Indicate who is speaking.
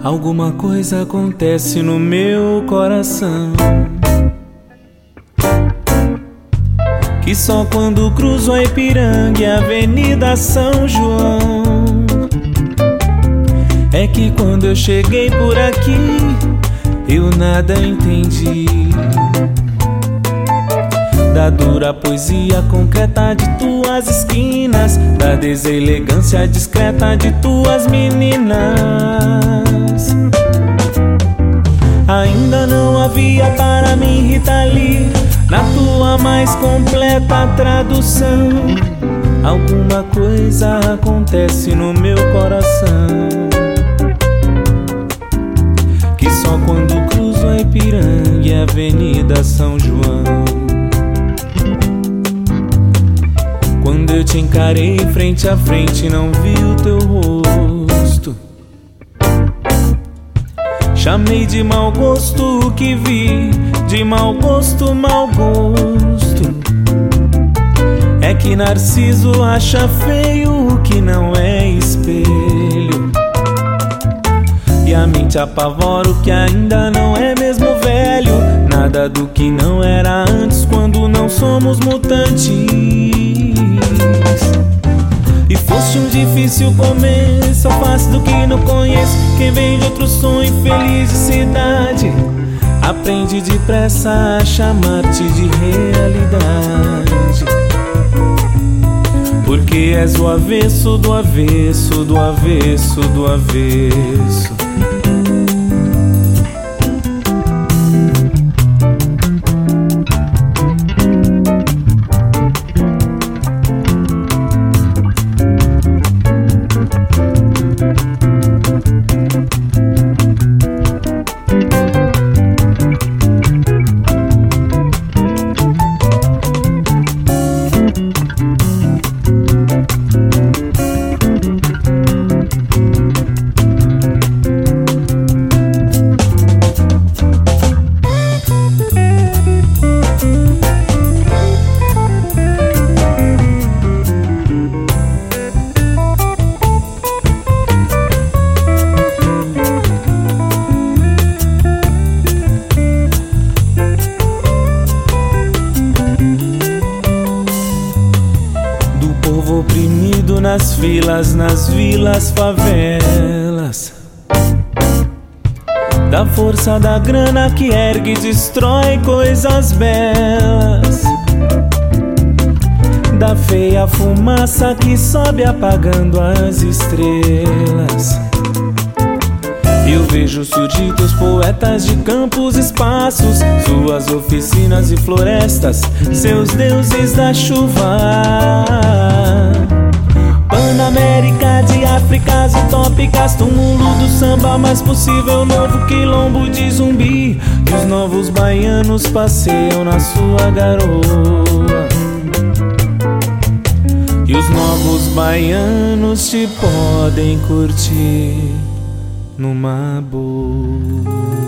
Speaker 1: Alguma coisa acontece no meu coração, que só quando cruzo a Ipiranga e a Avenida São João, é que quando eu cheguei por aqui eu nada entendi da dura poesia concreta de tuas esquinas, da deselegância discreta de tuas meninas. Ainda não havia para mim, Rita Lee, na tua mais completa tradução. Alguma coisa acontece no meu coração, que só quando cruzo a Ipiranga e a Avenida São João, quando eu te encarei frente a frente, não vi o teu rosto. Chamei de mau gosto o que vi, de mau gosto, mau gosto. É que Narciso acha feio o que não é espelho, e a mente apavora o que ainda não é mesmo velho. Nada do que não era antes quando não somos mutantes. E foste um difícil começo, face do que não conheço. Quem vem de outro sonho infeliz de cidade aprende depressa a chamar-te de realidade, porque és o avesso do avesso, do avesso, do avesso. Oprimido nas filas, nas vilas, favelas, da força da grana que ergue e destrói coisas belas, da feia fumaça que sobe apagando as estrelas. Eu vejo surgir teus poetas de campos, espaços, suas oficinas e florestas, seus deuses da chuva. Panamérica de Áfricas utópicas, túmulo do samba mais possível, novo quilombo de Zumbi, e os novos baianos passeiam na sua garoa, e os novos baianos te podem curtir numa boa.